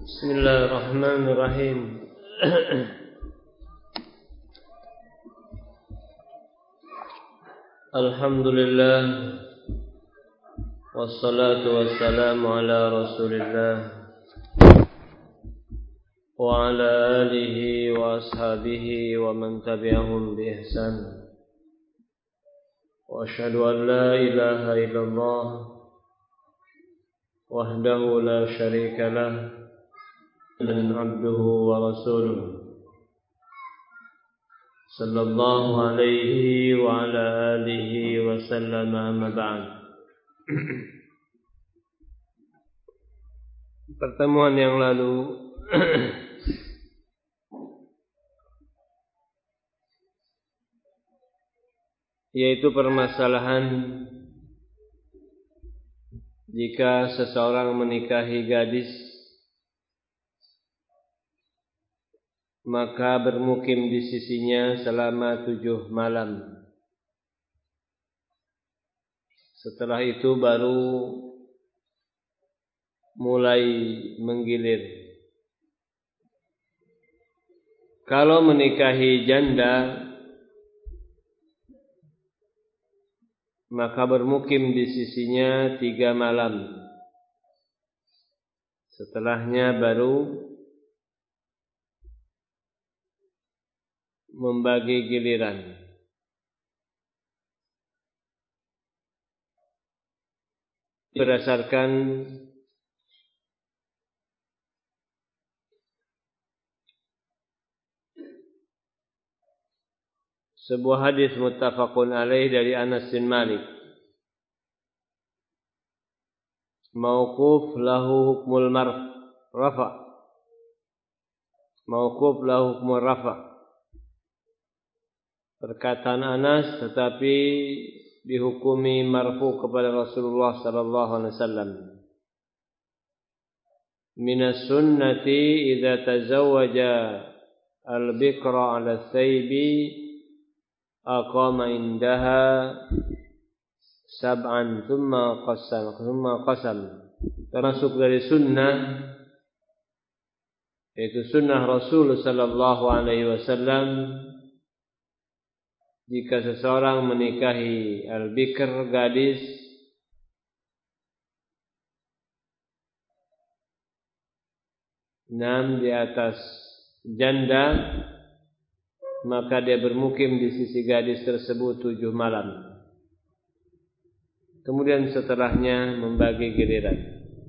Bismillahirrahmanirrahim. Alhamdulillah, wassalatu wassalamu ala Rasulillah wa ala alihi wa ashabihi wa man tabi'ahum bi ihsan. Wa asyhadu an la ilaha illallah wahdahu la syarika lah dan abduhu wa rasuluh sallallahu alaihi wa ala alihi wa sallam, amma ba'd. Pertemuan yang lalu yaitu permasalahan jika seseorang menikahi gadis maka bermukim di sisinya selama 7 malam. Setelah itu baru mulai menggilir. Kalau menikahi janda maka bermukim di sisinya 3 malam. Setelahnya baru membagi giliran. Berdasarkan sebuah hadis muttafaqun alaih dari Anas bin Malik, mauquf lahu hukmul rafa, mauquf lahu hukmul rafa. Perkataan Anas tetapi dihukumi marfu kepada Rasulullah sallallahu alaihi wasallam. Minas sunnati idza tazawwaja al-bikra 'ala thaybi aqama indaha sab'an thumma qasam. Termasuk dari sunnah, yaitu sunnah Rasul sallallahu alaihi wasallam, jika seseorang menikahi al-bikr, gadis, di atas janda, maka dia bermukim di sisi gadis tersebut 7 malam. Kemudian setelahnya membagi giliran.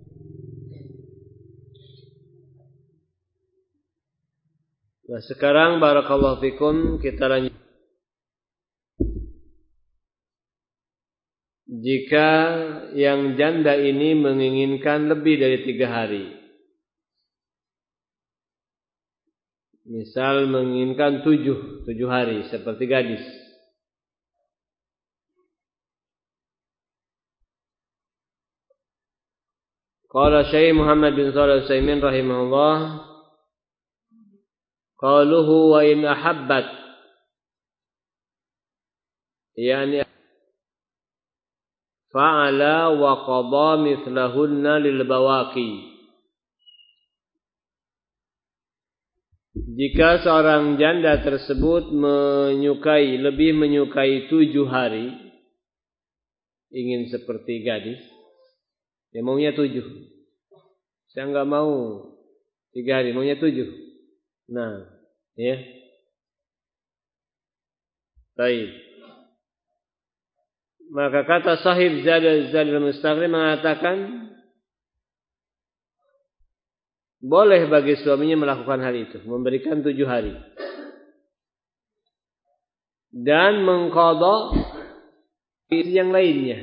Nah, sekarang barakallahu fikum kita lanjut. Jika yang janda ini menginginkan lebih dari 3 hari, misal menginginkan 7 hari seperti gadis, qala Syekh Muhammad bin Shalih Al-Utsaimin rahimahullah, qaluhu wa in ahabbat, yani fa'ala wa qada mithlahunna lil bawaqi. Jika seorang janda tersebut lebih menyukai 7 hari, ingin seperti gadis, dia maunya 7. Saya enggak mau 3 hari, maunya 7. Nah, ya. Baik. Maka kata sahib Zadul Mustaqni mengatakan boleh bagi suaminya melakukan hal itu, memberikan 7 hari dan mengqadha yang lainnya.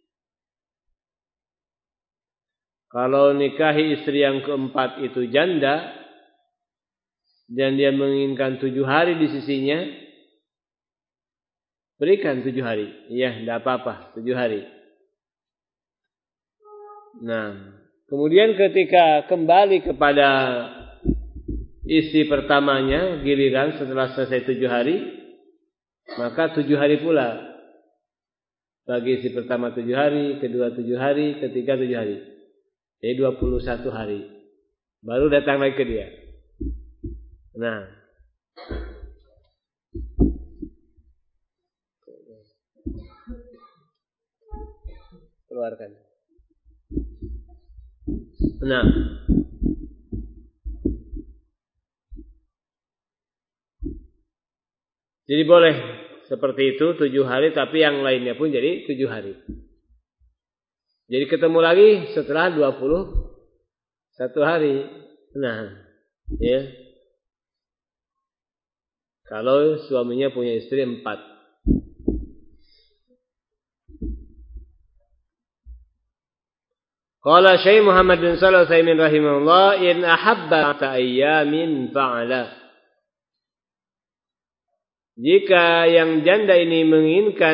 Kalau nikahi istri yang keempat itu janda dan dia menginginkan 7 hari di sisinya, berikan 7 hari. Ya, tidak apa-apa, 7 hari. Nah, kemudian ketika kembali kepada istri pertamanya, giliran setelah selesai 7 hari, maka 7 hari pula. Bagi istri pertama 7 hari, kedua 7 hari, ketiga 7 hari. Jadi 21 hari. Baru datang lagi ke dia. Nah, keluarkan. Nah, jadi boleh seperti itu 7 hari, tapi yang lainnya pun jadi 7 hari. Jadi ketemu lagi setelah 21 hari. Nah, ya. Kalau suaminya punya istri 4. Qala Syekh Muhammad bin Shalih Al-Utsaimin rahimahullah, in ahabba ayyamin fa'ala. Jika yang janda ini menginginkan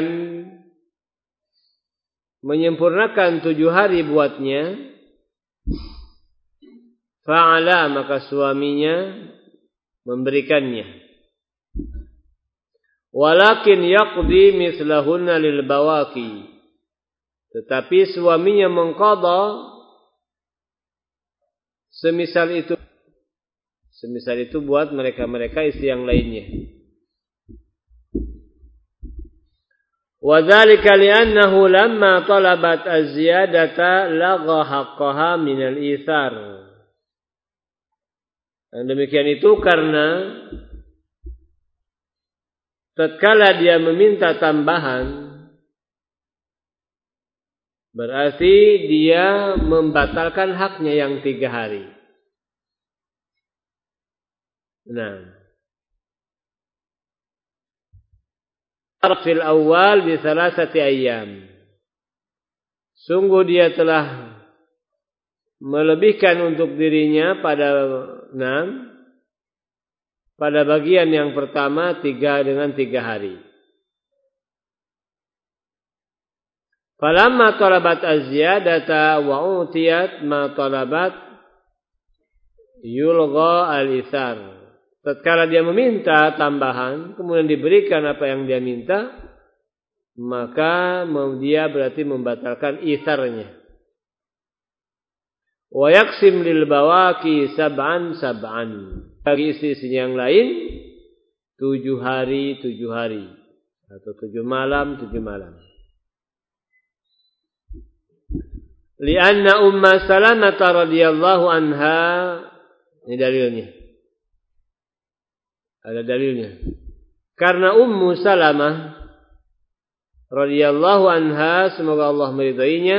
menyempurnakan 7 hari buatnya, fa'ala, maka suaminya memberikannya. Walakin yaqdi mislahunna lil bawaki. Tetapi suaminya mengqadha semisal itu buat mereka-mereka istri yang lainnya. Wa dzalika li'annahu lamma talabat az-ziyadata lagha haqqaha min al-ithar. Dan demikian itu karena tatkala dia meminta tambahan, berarti dia membatalkan haknya yang 3 hari. Nah, fil awal bi 3 ayyam. Sungguh dia telah melebihkan untuk dirinya pada bagian yang pertama 3 hari. Falamma talabat az-ziyadata wa utiyat ma talabat yulgha al-ithar. Tatkala dia meminta tambahan, kemudian diberikan apa yang dia minta, maka dia berarti membatalkan itharnya. Wa yaqsim lil bawaki sab'an. Bagi istri yang lain 7 hari atau 7 malam. Lianna Umma Salamah radhiyallahu anha, ini dalilnya. Ada dalilnya. Karena Ummu Salamah radhiyallahu anha, semoga Allah meridainya,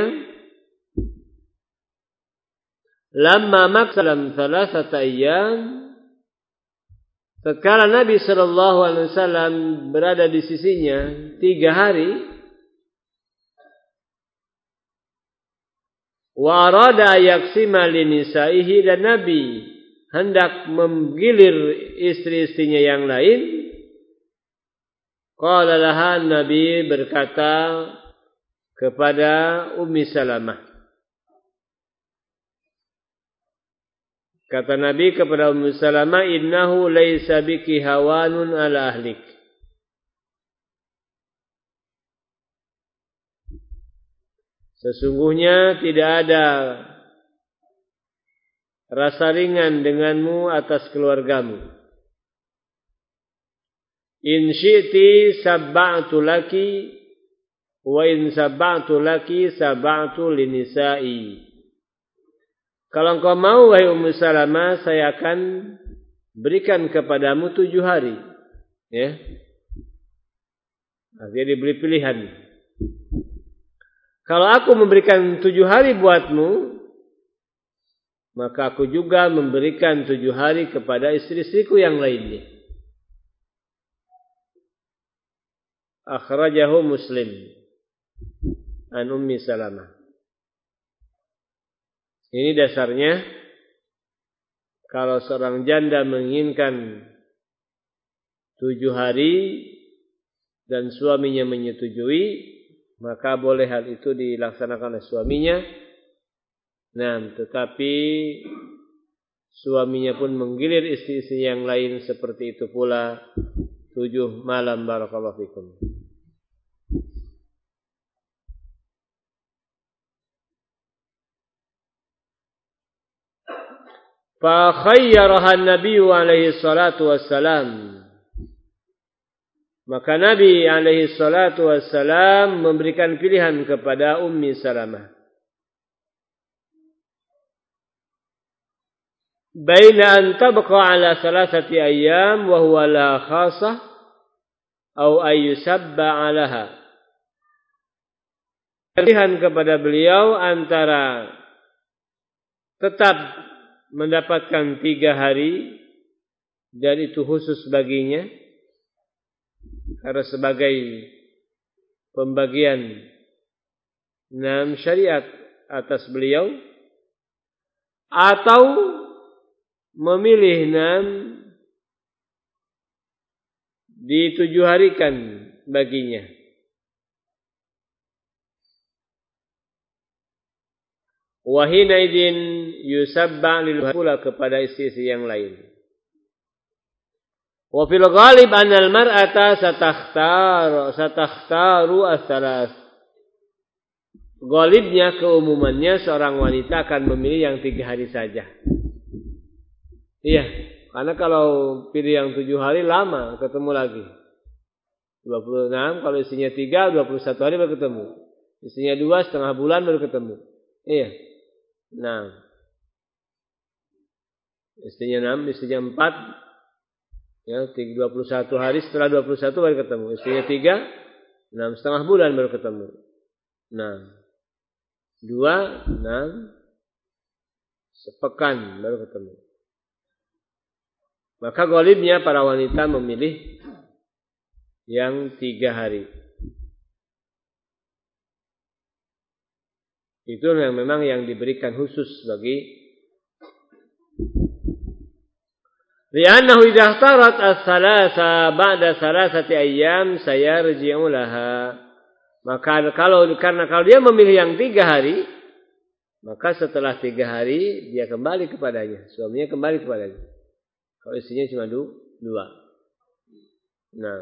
lamma maksalam 3 ayyam, tatkala Nabi sallallahu alaihi wasallam berada di sisinya 3 hari, wa arada yaksima li nisaihi, dan Nabi hendak menggilir istri-istrinya yang lain, qala laha, Nabi berkata kepada Ummi Salamah. Kata Nabi kepada Ummu Salamah, innahu laisa biki hawanun ala ahlik. Sesungguhnya tidak ada rasa ringan denganmu atas keluargamu. In syi'ti sabba'tu laki wa in sabba'tu laki sabba'tu linisa'i. Kalau engkau mau, wahai Ummu Salamah, saya akan berikan kepadamu 7 hari. Ya. Artinya diberi pilihan. Kalau aku memberikan 7 hari buatmu, maka aku juga memberikan 7 hari kepada istri-istriku yang lainnya. Akhrajahu Muslim an Ummi Salamah. Ini dasarnya, kalau seorang janda menginginkan 7 hari dan suaminya menyetujui, maka boleh hal itu dilaksanakan oleh suaminya. Nah, tetapi suaminya pun menggilir istri-istri yang lain seperti itu pula 7 malam. Barakallahu fikum. Fa khayyaraha an-nabiy alaihi salatu wassalam. Maka Nabi alaihi salatu wassalam memberikan pilihan kepada Ummi Salamah. Baina an tabqa ala thalathati ayyam wa huwa la khasah aw ayyusabba alaha. Pilihan kepada beliau antara tetap mendapatkan 3 hari dan itu khusus baginya karena sebagai pembagian syariat atas beliau, atau memilih di 7 harikan baginya. Wahina idin yusabba lil pula kepada istri-istri yang lain. Wa fil ghalib anal mar'ata satakhtaru as-salas. Ghalibnya, keumumannya, seorang wanita akan memilih yang 3 hari saja. Iya, karena kalau pilih yang 7 hari lama ketemu lagi. 26, kalau istrinya 3, 21 hari baru ketemu. Istrinya 2, setengah bulan baru ketemu. Iya. Nah, istrinya 6, istrinya 4, ya, 21 hari setelah 21 baru ketemu. Istrinya 3, 6 setengah bulan baru ketemu. Nah, 2, 6, sepekan baru ketemu. Maka ghalibnya para wanita memilih yang 3 hari. Itu yang memang yang diberikan khusus bagi. Li'annahu idza ihtarat as-salasa ba'da salasati ayyam sayarji'u laha. Maka kalau dia memilih yang 3 hari, maka setelah 3 hari dia kembali kepadanya, suaminya kembali kepadanya. Kalau istrinya cuma 2. Nah,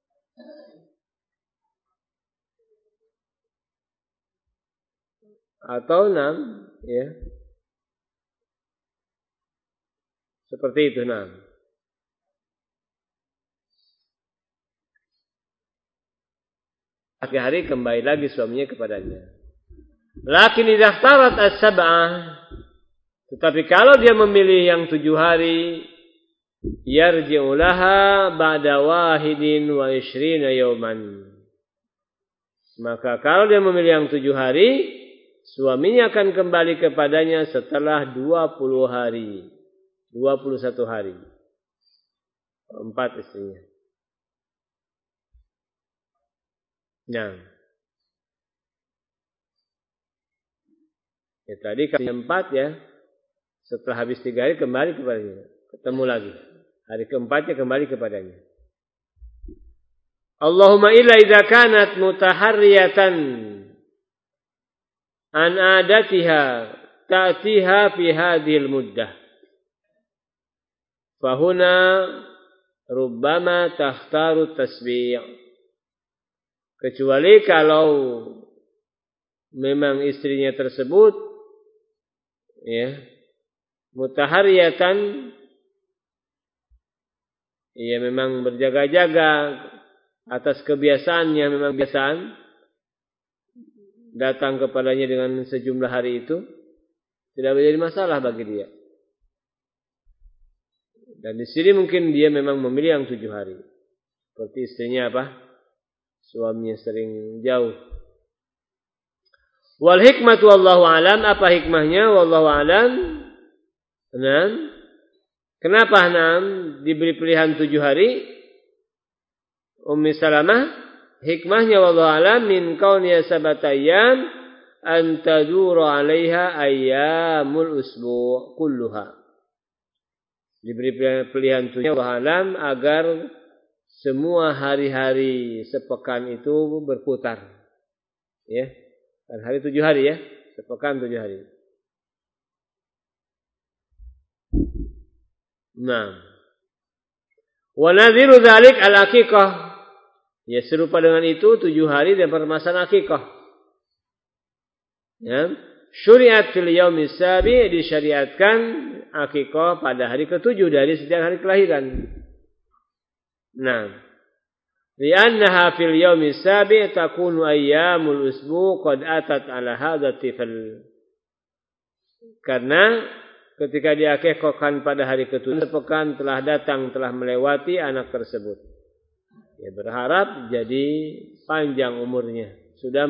atau 6, ya. Seperti itu, 6. Hari kembali lagi suaminya kepadanya. Lakin idza ihtarat as-sab'ah, tetapi kalau dia memilih yang 7 hari, yarji'u laha ba'da 21 yawman. Maka kalau dia memilih yang 7 hari, suaminya akan kembali kepadanya setelah 20 hari. 21 hari. 4 istrinya. Nah. Ya tadi kalau 4 ya. Setelah habis 3 hari kembali kepadanya. Ketemu lagi. Hari keempatnya kembali kepadanya. Allahumma illa idza kanat mutaharriyatan an adatiha ta'tiha fi hadhil muddah. Fahuna rubbama takhtaru tasbih. Kecuali kalau memang istrinya tersebut ya mutaharriyatan, ia memang berjaga-jaga atas kebiasaannya, memang kebiasaan datang kepadanya dengan sejumlah hari itu tidak menjadi masalah bagi dia. Dan di sini mungkin dia memang memilih yang 7 hari. Seperti istrinya apa? Suaminya sering jauh. Wal hikmatu wallahu alam, apa hikmahnya? Wallahu alam. Kenapa diberi pilihan 7 hari? Ummi Salamah, hikmahnya wallahu alam min kauniya sabatayyam an tadura 'alaiha ayyamul usbu' kulluha. Diberi pilihan 7 alam agar semua hari-hari sepekan itu berputar. Ya. Dan hari 7 hari ya, sepekan 7 hari. Nah. Wa nadhiru dzalik al-aqiqah. Ya, serupa dengan itu 7 hari dan permasalahan akikah. Ya. syuri'at fil yaumi sabi, disyariatkan akikah pada hari ke-7 dari setiap hari kelahiran. Nah, li'annaha fil yaumi sabi takunu ayyamul usbu' qad atat ala hadha tifl. Karena ketika diakikahkan pada hari ke-7, sepekan telah datang, telah melewati anak tersebut. Ya, berharap jadi panjang umurnya, sudah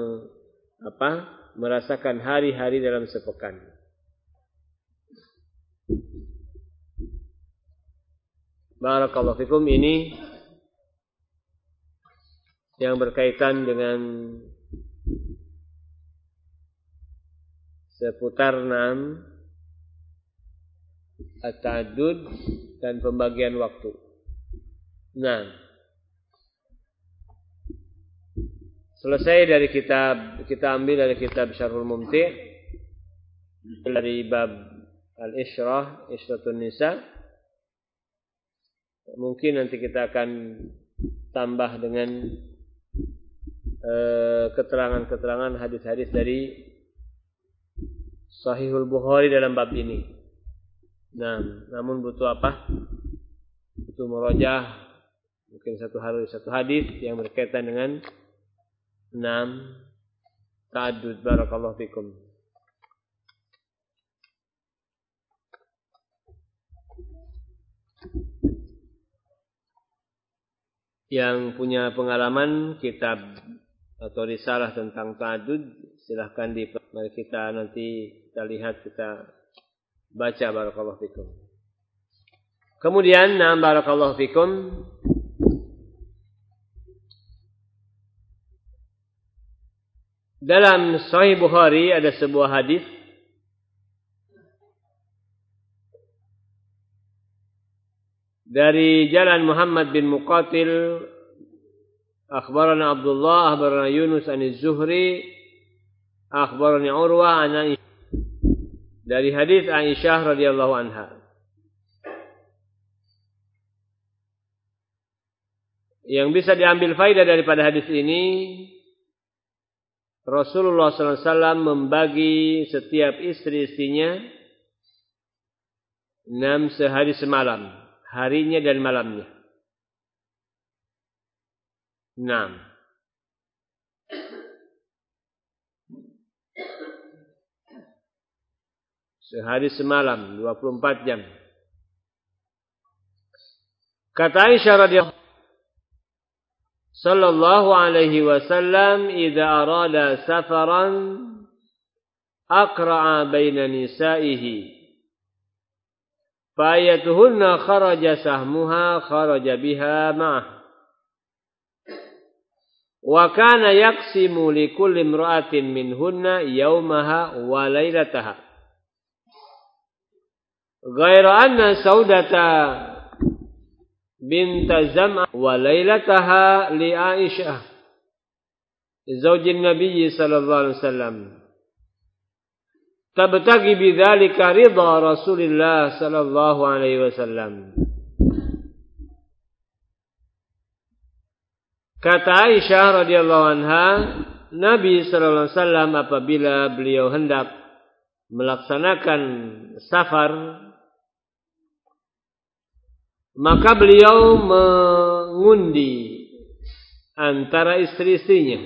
merasakan hari-hari dalam sepekan. Barakallahu fikum. Ini yang berkaitan dengan seputar at-ta'addud dan pembagian waktu. Nah, selesai dari kitab, kita ambil dari kitab Syarhul Mumti' dari bab al-Isyrah, Isyratun Nisa. Mungkin nanti kita akan tambah dengan keterangan-keterangan hadis-hadis dari Sahihul Bukhari dalam bab ini. Nah, namun butuh apa? Butuh murajah, mungkin satu hadis yang berkaitan dengan 6 ta'addud. Barakallahu fikum. Yang punya pengalaman kitab atau risalah tentang ta'addud, silahkan mari kita nanti kita lihat, kita baca. Barakallahu fikum. Kemudian, barakallahu fikum, dalam Sahih Bukhari ada sebuah hadis dari jalan Muhammad bin Muqatil, akhbarana Abdullah, akhbarana Yunus an-Zuhri, akhbarani Urwah an Aisyah, dari hadis Aisyah radhiyallahu anha. Yang bisa diambil faedah daripada hadis ini, Rasulullah SAW membagi setiap istri-istrinya 6 sehari semalam, harinya dan malamnya. 6. Sehari semalam, 24 jam. Kata Aisyah radhiyallahu sallallahu alaihi wasallam, idza arada safaran aqra'a baina nisa'ihi, fa ayatuhunna kharaja sahmuha kharaja biha ma'ah, wa kana yaqsimu li kulli imra'atin minhunna yawmaha wa lailataha, ghaira anna Saudata bint Zam'ah wa lailataha li Aisyah zaujin Nabi sallallahu alaihi wasallam tabtagi bidzalika ridha Rasulillah sallallahu alaihi wasallam. Kata Aisyah radhiyallahu anha, Nabi sallallahu alaihi wasallam apabila beliau hendak melaksanakan safar, maka beliau mengundi antara istri-istrinya.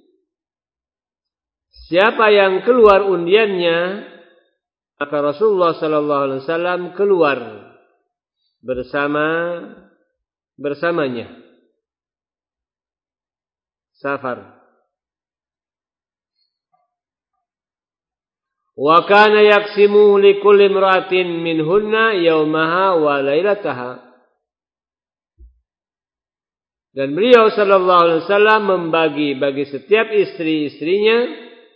Siapa yang keluar undiannya, maka Rasulullah sallallahu alaihi wasallam keluar bersamanya. Safar. Wa kana yaqsimu li kulli imra'atin minhunna yawmaha wa lailataha. Dan beliau sallallahu alaihi wasallam bagi setiap istri-istrinya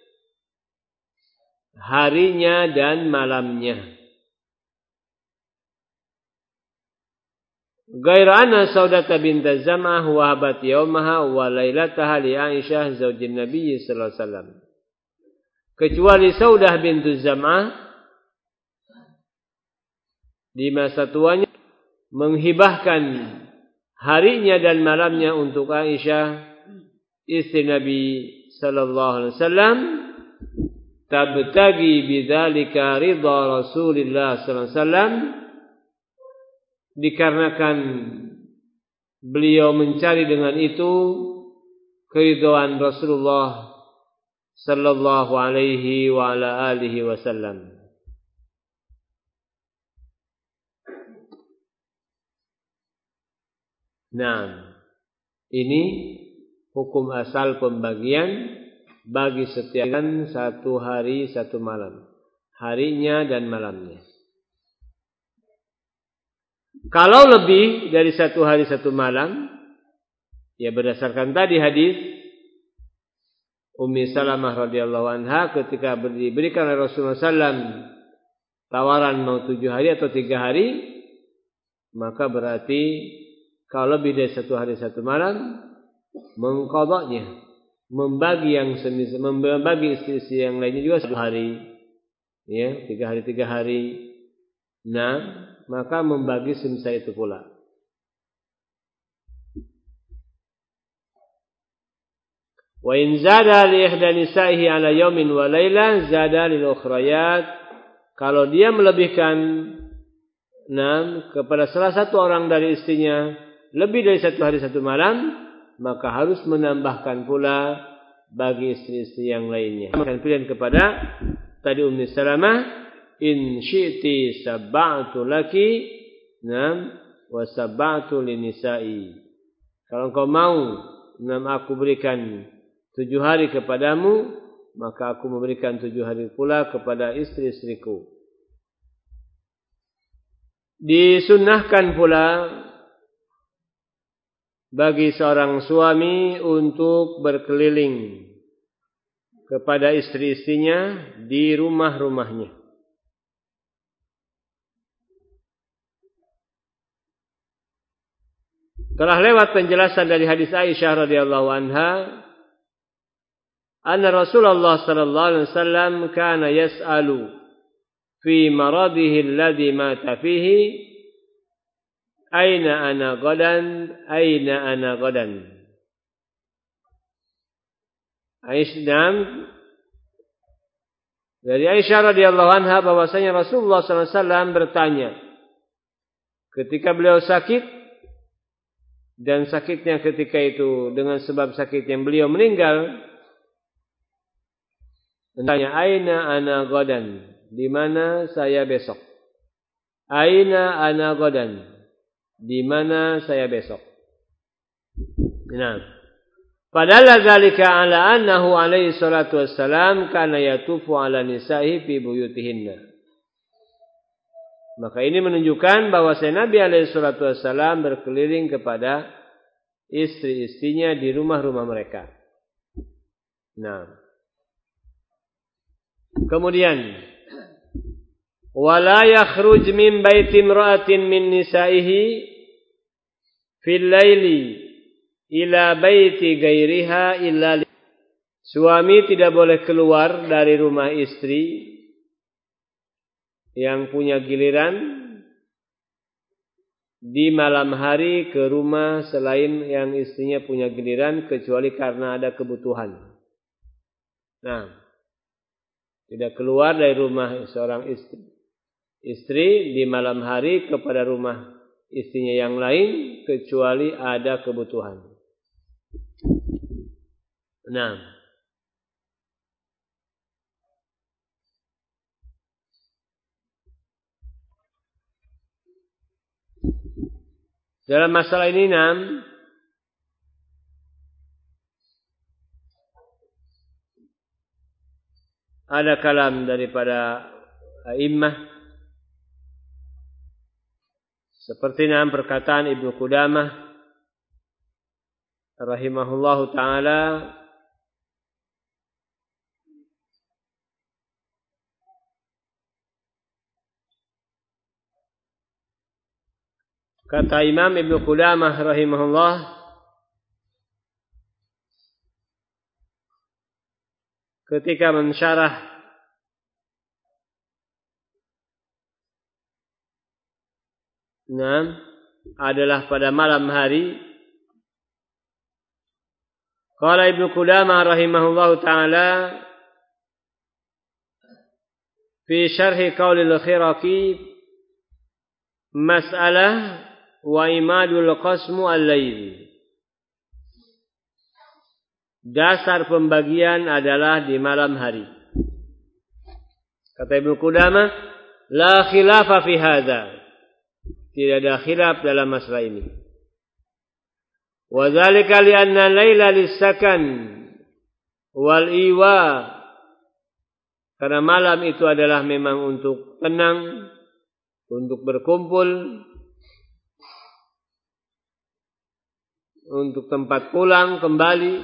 harinya dan malamnya. Ghaira anna Saudata bint Zam'ah wahabat yawmaha wa lailataha li Aisyah zaujin Nabi sallallahu alaihi wasallam. Kecuali Saudah bintu Zam'ah di masa tuanya menghibahkan harinya dan malamnya untuk Aisyah istri Nabi sallallahu alaihi wasallam, tabtagi bidzalika ridha Rasulillah sallallahu alaihi wasallam, dikarenakan beliau mencari dengan itu keridhaan Rasulullah sallallahu alaihi wa ala alihi wasallam. Nah, ini hukum asal pembagian bagi setiap satu hari satu malam, harinya dan malamnya. Kalau lebih dari satu hari satu malam, ya berdasarkan tadi hadis Ummi Salamah radhiyallahu anha ketika diberikan oleh Rasulullah SAW tawaran mau 7 hari atau 3 hari, maka berarti kalau lebih dari satu hari satu malam, mengqadanya, membagi istri-istri yang lainnya juga 1 hari, ya 3 hari 3 hari. Nah, maka membagi semisal itu pula. Wa in zada li ihda nisa'ihi ala yawmin wa lailah zada lil ukhrayat. Kalau dia melebihkan kepada salah satu orang dari istrinya lebih dari satu hari satu malam, maka harus menambahkan pula bagi istri-istri yang lainnya. Akan pilihan kepada tadi Ummi Salamah, in syi'ti sab'atu laki wa sab'atu linisa'i. Kalau engkau mau aku berikan 7 hari kepadamu, maka aku memberikan 7 hari pula kepada istri-istriku. Disunnahkan pula bagi seorang suami untuk berkeliling kepada istri-istrinya di rumah-rumahnya. Telah lewat penjelasan dari hadis Aisyah radhiyallahu anha, anna Rasulullah sallallahu alaihi wasallam kana yas'alu fi maradihi alladhi mata fihi, aina ana gadan, aina ana gadan. Aisyah, dari Aisyah radhiyallahu anha bahwasanya Rasulullah sallallahu alaihi wasallam bertanya ketika beliau sakit, dan sakitnya ketika itu dengan sebab sakit yang beliau meninggal, bertanya, aina ana gadan, di mana saya besok? Aina ana gadan, di mana saya besok? Nah, padahal dzalika ala annahu alaihi salatu wassalam kana yatufu ala nisa'i fi buyutihinna. Maka ini menunjukkan bahwa Nabi alaihi salatu wassalam berkeliling kepada istri-istrinya di rumah-rumah mereka. Nah, kemudian wala yakhruj min baiti imra'atin min nisa'ihi fil laili ila baiti ghairiha illa. Suami tidak boleh keluar dari rumah istri yang punya giliran di malam hari ke rumah selain yang istrinya punya giliran, kecuali karena ada kebutuhan. Nah, tidak keluar dari rumah seorang istri di malam hari kepada rumah istrinya yang lain kecuali ada kebutuhan. Nah, dalam masalah ini ada kalam daripada a'immah, seperti perkataan Ibnu Qudamah rahimahullahu ta'ala, kata Imam Ibnu Qudamah rahimahullah, ketika mensyarah adalah pada malam hari. Qala Ibnu Qudamah rahimahullahu ta'ala, fi syarhi qaulil Khiraqi mas'alah wa imadul qasmu al-lail. Dasar pembagian adalah di malam hari. Kata Ibnu Qudamah, la khilafa fi hadza. Tidak ada khilaf dalam masalah ini. Wa dzalika li anna laila lis-sakan wal iwa. Karena malam itu adalah memang untuk tenang, untuk berkumpul, untuk tempat pulang kembali.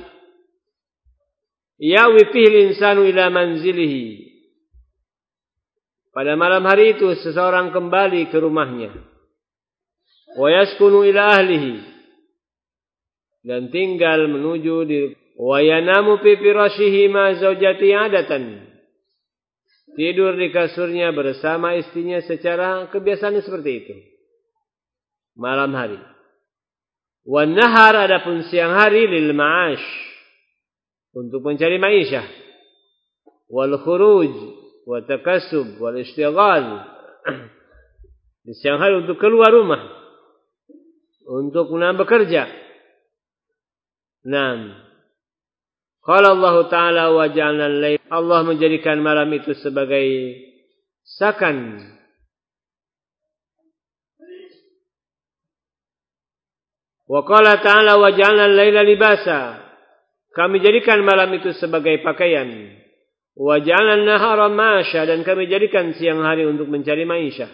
Yawi fihil insanu ila manzilihi. Pada malam hari itu seseorang kembali ke rumahnya. Wa yaskunu ila ahlihi. Dan tinggal menuju di wa yanamu fi firashihi ma zaujati adatan. Tidur di kasurnya bersama istrinya secara kebiasaan seperti itu. Malam hari. Wan nahar adapun siang hari lil ma'ash. Untuk mencari ma'isyah. Wal khuruj. Wa takassub. Wal istighal. Di siang hari untuk keluar rumah. Untuk bekerja. Naam. Qala Allah Ta'ala wa ja'alna al-lail. Allah menjadikan malam itu sebagai sakan. Wa qala Ta'ala wa ja'alna al-laila libasa. Kami jadikan malam itu sebagai pakaian. Wa ja'alna an-nahara ma'asha. Dan kami jadikan siang hari untuk mencari ma'isyah.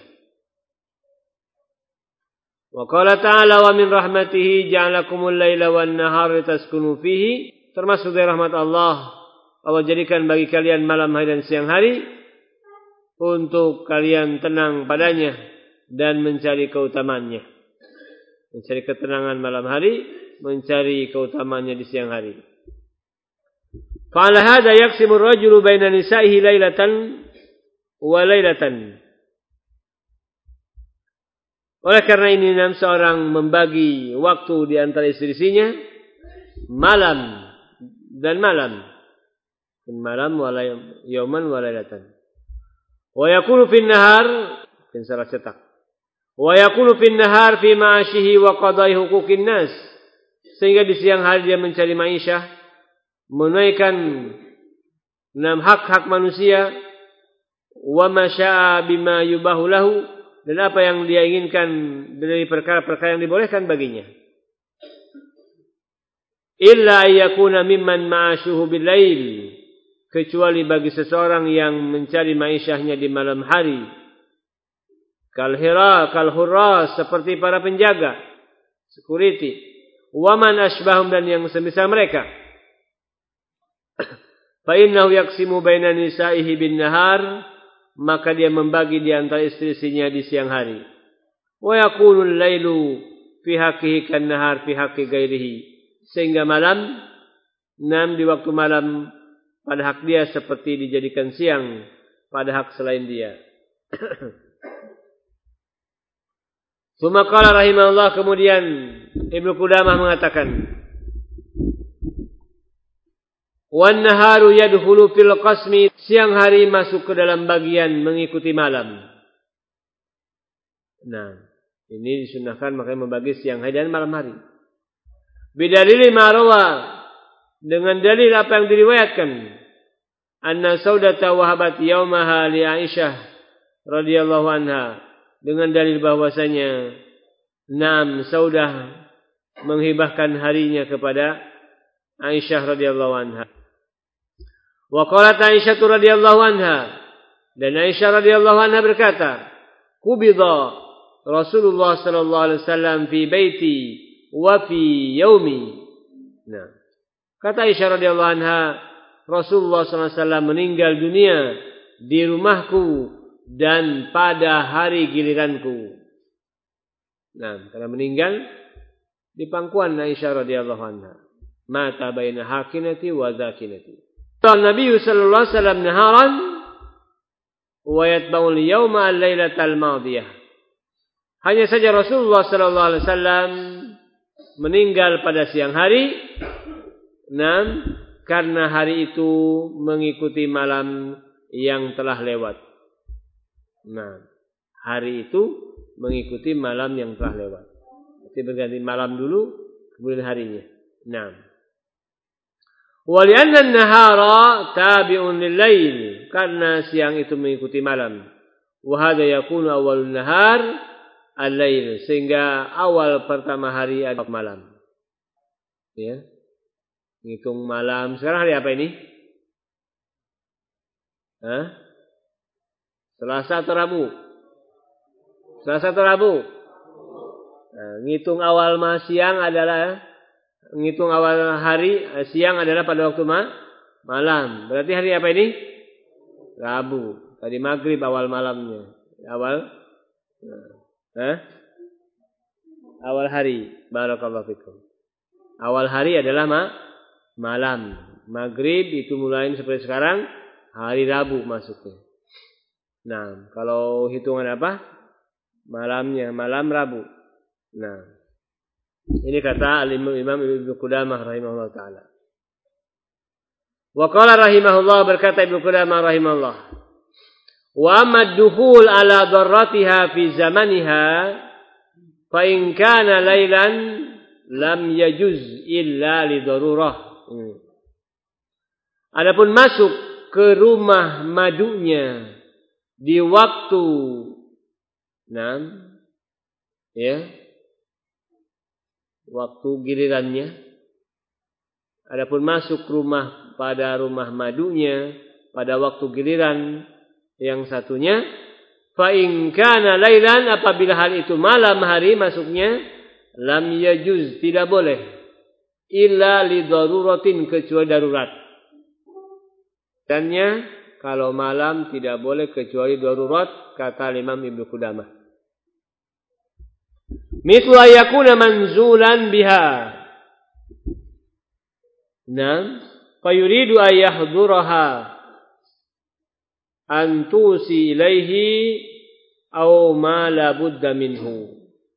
Wa qala ta'ala wa min rahmatihi ja'alakumul laila wan nahara litaskunu fihi. Termasuk dari rahmat Allah. Allah jadikan bagi kalian malam hari dan siang hari untuk kalian tenang padanya dan mencari keutamaannya. Mencari ketenangan malam hari, mencari keutamaannya di siang hari. Fa'ala hadza yaqsimu ar-rajulu baina nisa'ihi lailatan wa lailatan. Oleh karena ini seorang membagi waktu di antara istri-istrinya malam dan malam. Malam wala yauman wala lailatan. Wa yakunu fin nahar in salah cetak. Wa yakunu fin nahar fi ma'ashihi wa qada'i huquqin nas. Sehingga di siang hari dia mencari ma'isyah, menunaikan hak-hak manusia, wa ma syaa bima yubahu lahu. Dan apa yang dia inginkan dari perkara-perkara yang dibolehkan baginya. Illa ayyakuna mimman ma'ashuhu bil-lail. Kecuali bagi seseorang yang mencari ma'isyahnya di malam hari. Kal-hurras, seperti para penjaga. Security. Waman ashbahum, dan yang semisal mereka. Fa innahu yaqsimu baina nisa'ihi bin nahar. Maka dia membagi di antara istri-istrinya di siang hari. Wa yakunul lailu fi haqqihi kan nahar fi haqqi ghairihi. Sehingga malam, di waktu malam pada hak dia seperti dijadikan siang pada hak selain dia. Tsumma qala rahimahullah, kemudian Ibnu Qudamah mengatakan, wan naharu yadkhulu fil qasmi. Siang hari masuk ke dalam bagian mengikuti malam. Nah, ini disunahkan makanya membagi siang hari dan malam hari. Bidalil ma rawa, dengan dalil apa yang diriwayatkan. Anna Saudata wahabat yaumaha li Aisyah radhiyallahu anha. Dengan dalil bahwasanya Saudah menghibahkan harinya kepada Aisyah radhiyallahu anha. Wa qalat Aisyah radhiyallahu anha, dan Aisyah radhiyallahu anha berkata, qubida Rasulullah sallallahu alaihi wasallam fi baiti wa fi yaumi. Nah, kata Aisyah radhiyallahu anha, Rasulullah sallallahu alaihi wasallam meninggal dunia di rumahku dan pada hari giliranku. Nah, karena meninggal di pangkuan Aisyah radhiyallahu anha. Mata baina hakinati wa zakinati. Nabi sallallahu alaihi wasallam naharan wa yatba'ul yawma al-lailatal madiyah. Hanya saja Rasulullah sallallahu alaihi wasallam meninggal pada siang hari, karena hari itu mengikuti malam yang telah lewat. Nah, hari itu mengikuti malam yang telah lewat. Jadi berganti malam dulu, kemudian harinya. Nah. Walianna an-nahara tabi'un lil-lail, karena siang itu mengikuti malam. Wa hadza yakunu awwalun nahar al-lail, sehingga awal pertama hari adalah malam. Ya. Ngitung malam. Sekarang hari apa ini? Selasa atau Rabu? Selasa atau Rabu? Nah, ngitung awal siang adalah ngitung awal hari siang adalah pada waktu malam. Berarti hari apa ini? Rabu. Tadi maghrib awal malamnya. Awal hari. Barakallahu fikum. Awal hari adalah malam. Maghrib itu mulai seperti sekarang. Hari Rabu masuknya. Nah, kalau hitungan apa? Malamnya, malam Rabu. Nah, ini kata Imam Ibnu Qudamah rahimahullah taala. Wa qala rahimahullah, berkata Ibnu Qudamah rahimahullah, wa amma dukhul ala darratiha fi zamaniha fa in kana lailan lam yajuz illa li darurah. Adapun masuk ke rumah madunya di waktu waktu gilirannya. Adapun masuk pada rumah madunya pada waktu giliran yang satunya, fa in kana lailan, apabila hal itu malam hari masuknya, lam yajuz, tidak boleh, illa li daruratin, kecuali darurat. Dannya kalau malam tidak boleh kecuali darurat, kata Imam Ibnu Qudamah. Mithlu ayakuna manzulan biha. Fa yuridu ayahduraha an tusi ilaihi aw ma la budda minhu.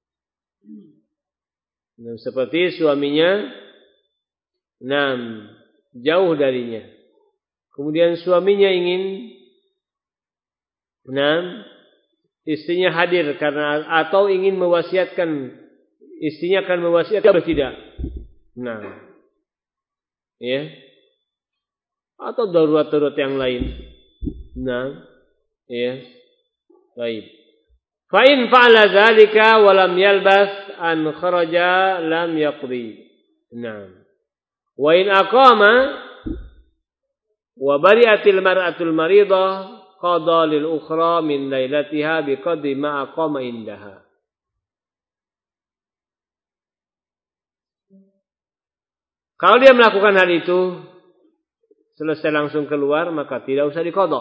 Seperti suaminya jauh darinya. Kemudian suaminya ingin istrinya hadir karena atau ingin mewasiatkan istrinya akan mewasiatkan atau tidak. Atau darurat-darurat yang lain. Baik. Fa in fa'ala dzalika wa lam yalbas an kharaja lam yaqdi. Wa in aqama wa bari'atil mar'atul maridah qada lil ukhra min lailatiha biqadri ma aqama indaha. Kalau dia melakukan hal itu selesai langsung keluar, maka tidak usah diqadha.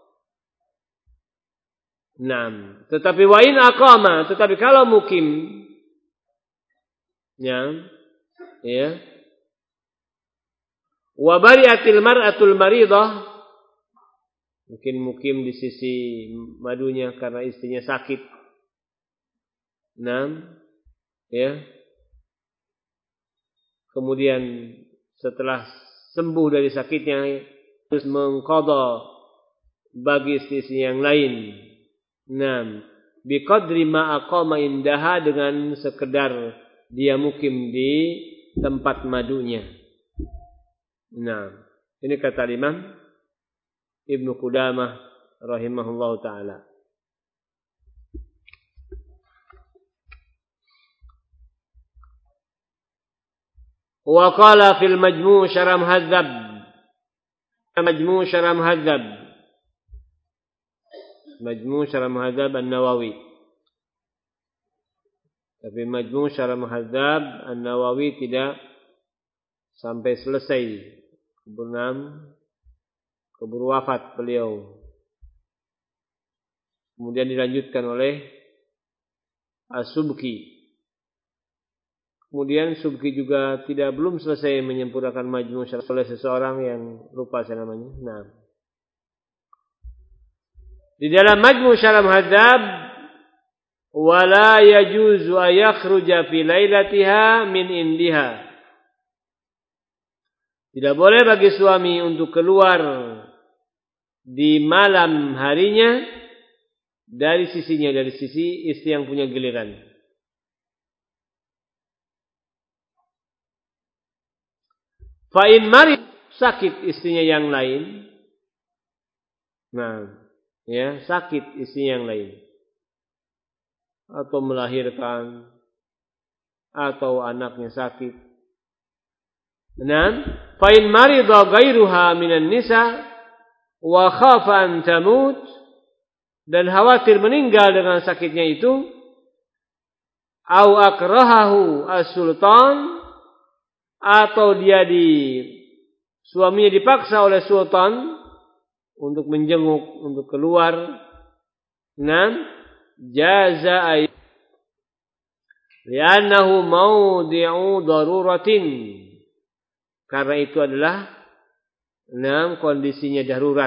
Tetapi wa in aqama, tetapi kalau mukim wa bari'atil mar'atul maridah, mungkin mukim di sisi madunya karena istrinya sakit. Kemudian setelah sembuh dari sakitnya terus mengqadha bagi istri yang lain. Biqadri ma aqama indaha, dengan sekedar dia mukim di tempat madunya. Ini kata Imam Ibnu Qudamah rahimahullahu taala. Wa qala fil majmu' syarah muhadzab. Majmu' syarah muhadzab. Majmu' syarah muhadzab An-Nawawi. Tapi Majmu' syarah muhadzab An-Nawawi tidak sampai selesai. Keburu wafat beliau. Kemudian dilanjutkan oleh As-Subki. Kemudian Subki juga belum selesai menyempurnakan Majmu' syarah oleh seseorang yang lupa saya namanya. Di dalam Majmu' syarah muhadzab, wala yajuzu ayakhruja fi lailatiha min indiha. Tidak boleh bagi suami untuk keluar di malam harinya dari sisinya, dari sisi istri yang punya giliran. Fa'in marid, sakit istrinya yang lain. Nah, ya, sakit istrinya yang lain. Atau melahirkan, atau anaknya sakit. Dan fa'in marida ghairuha minan nisa wa khafa an tamut, dan khawatir meninggal dengan sakitnya itu, au akrahahu as-sultan, atau suaminya dipaksa oleh sultan untuk menjenguk, untuk keluar. Jaza ay li'annahu mawdi'u daruratin, karena itu adalah kondisinya darurat.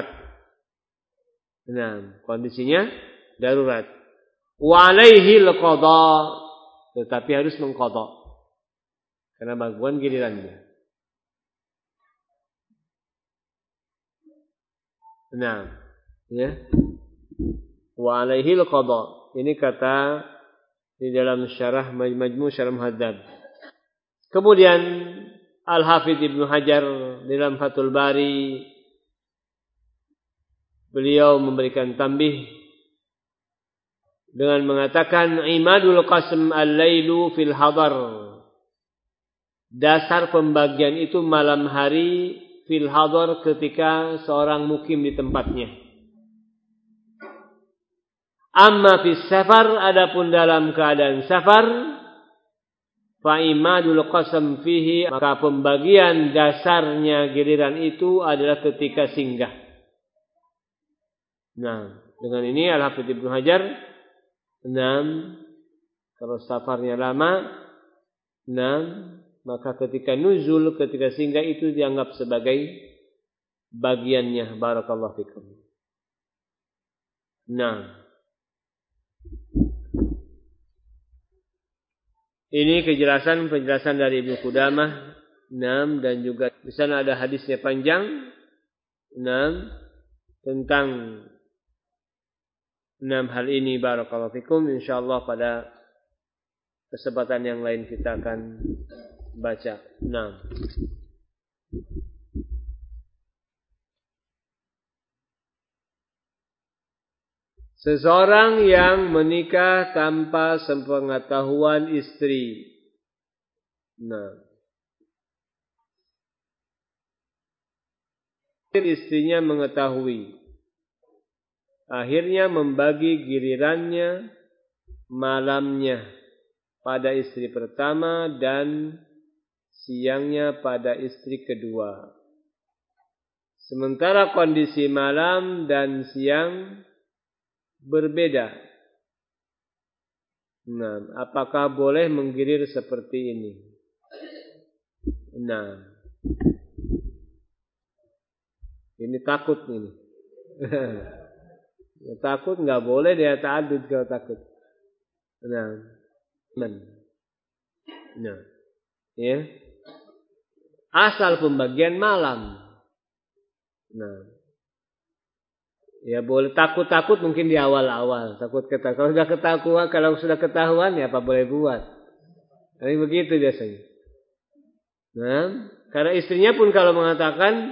Kondisinya darurat. Wa alaihi al-qada, tetapi harus mengqada karena gangguan gilirannya. Ya. Wa alaihi al-qada. Ini kata di dalam syarah Majmu' Syarah Muhadzab. Kemudian Al-Hafidz Ibnu Hajar dalam Fathul Bari, beliau memberikan tambih dengan mengatakan imadul qasm al-lailu fil hadar. Dasar pembagian itu malam hari fil hadar, ketika seorang mukim di tempatnya. Amma fis safar, adapun dalam keadaan safar, fa imadul qasam fihi, maka pembagian dasarnya giliran itu adalah ketika singgah. Dengan ini Al-Hafidz Ibnu Hajar, kalau safarnya lama, maka ketika nuzul, ketika singgah itu dianggap sebagai bagiannya. Barakallahu fikum. Ini penjelasan dari Ibnu Qudamah. Dan juga di sana ada hadisnya panjang. Tentang hal ini. Barakallahu fikum. Insyaallah pada kesempatan yang lain kita akan baca. Seseorang yang menikah tanpa sepengetahuan istri. Istrinya mengetahui, akhirnya membagi gilirannya malamnya pada istri pertama dan siangnya pada istri kedua. Sementara kondisi malam dan siang berbeda. Apakah boleh menggilir seperti ini? Ini takut ini. Takut nggak boleh dia ta'addud kalau takut. Ya. Asal pembagian malam. Ya boleh takut mungkin di awal-awal, takut ketahuan. Kalau sudah ketahuan ya apa boleh buat. Tapi begitu biasanya. Karena istrinya pun kalau mengatakan,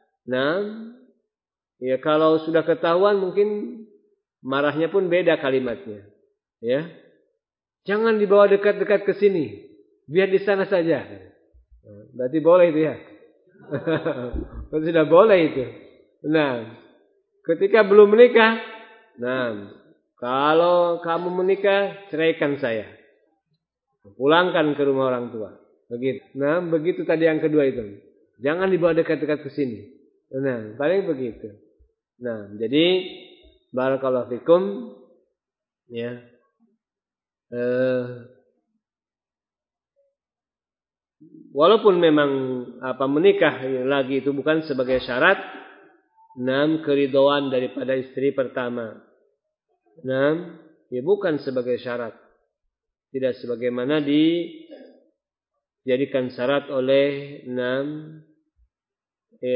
ya kalau sudah ketahuan mungkin marahnya pun beda kalimatnya. Ya. Jangan dibawa dekat-dekat ke sini. Biar di sana saja. Berarti boleh itu ya. Sudah boleh itu. Ketika belum menikah, kalau kamu menikah, ceraikan saya. Pulangkan ke rumah orang tua. Begitu. Begitu tadi yang kedua itu. Jangan dibawa dekat-dekat ke sini. Paling begitu. Jadi barakallahu fikum, ya. Walaupun memang menikah lagi itu bukan sebagai syarat keridhaan daripada istri pertama. Ya bukan sebagai syarat. Tidak sebagaimana dijadikan syarat oleh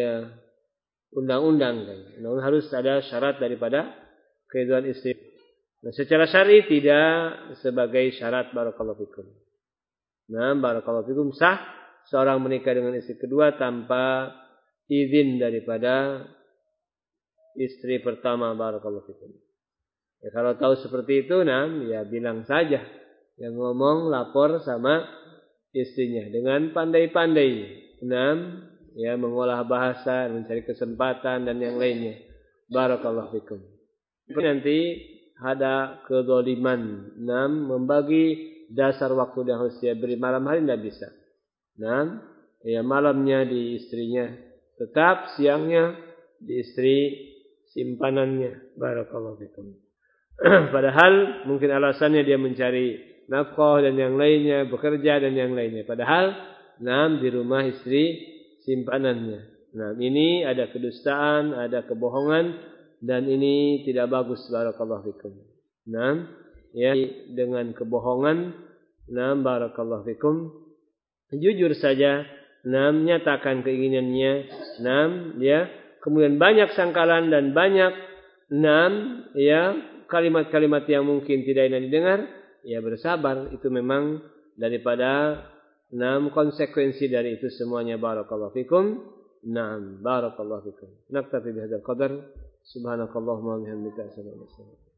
undang-undang kan. Harus ada syarat daripada keridhaan istri. Nah, secara syar'i tidak sebagai syarat barakallahu fikum. Nah, barakallahu fikum sah seorang menikah dengan istri kedua tanpa izin daripada istri pertama barakallahu fikum. Ya, kalau tahu seperti itu, ya bilang saja. Yang ngomong lapor sama istrinya dengan pandai-pandai. Ya mengolah bahasa, mencari kesempatan dan yang lainnya. Barakallahu fikum. Nanti ada kezaliman. Membagi dasar waktu yang harus dia beri malam hari tidak bisa. Ya malamnya di istrinya, tetap siangnya di istri simpanannya. Barakallahu fikum. Padahal mungkin alasannya dia mencari nafkah dan yang lainnya, bekerja dan yang lainnya. Padahal di rumah istri simpanannya. Ini ada kedustaan, ada kebohongan dan ini tidak bagus barakallahu fikum. Ya dengan kebohongan, barakallahu fikum. Jujur saja, menyatakan keinginannya, ya. Kemudian banyak sangkalan dan banyak ya kalimat-kalimat yang mungkin tidak enak didengar, ya bersabar. Itu memang daripada konsekuensi dari itu semuanya. Barakallahu fikum. Barakallahu fikum. Naktafi bihadzal qadar. Subhanakallahumma wa bihamdika asyhadu an la ilaha illa anta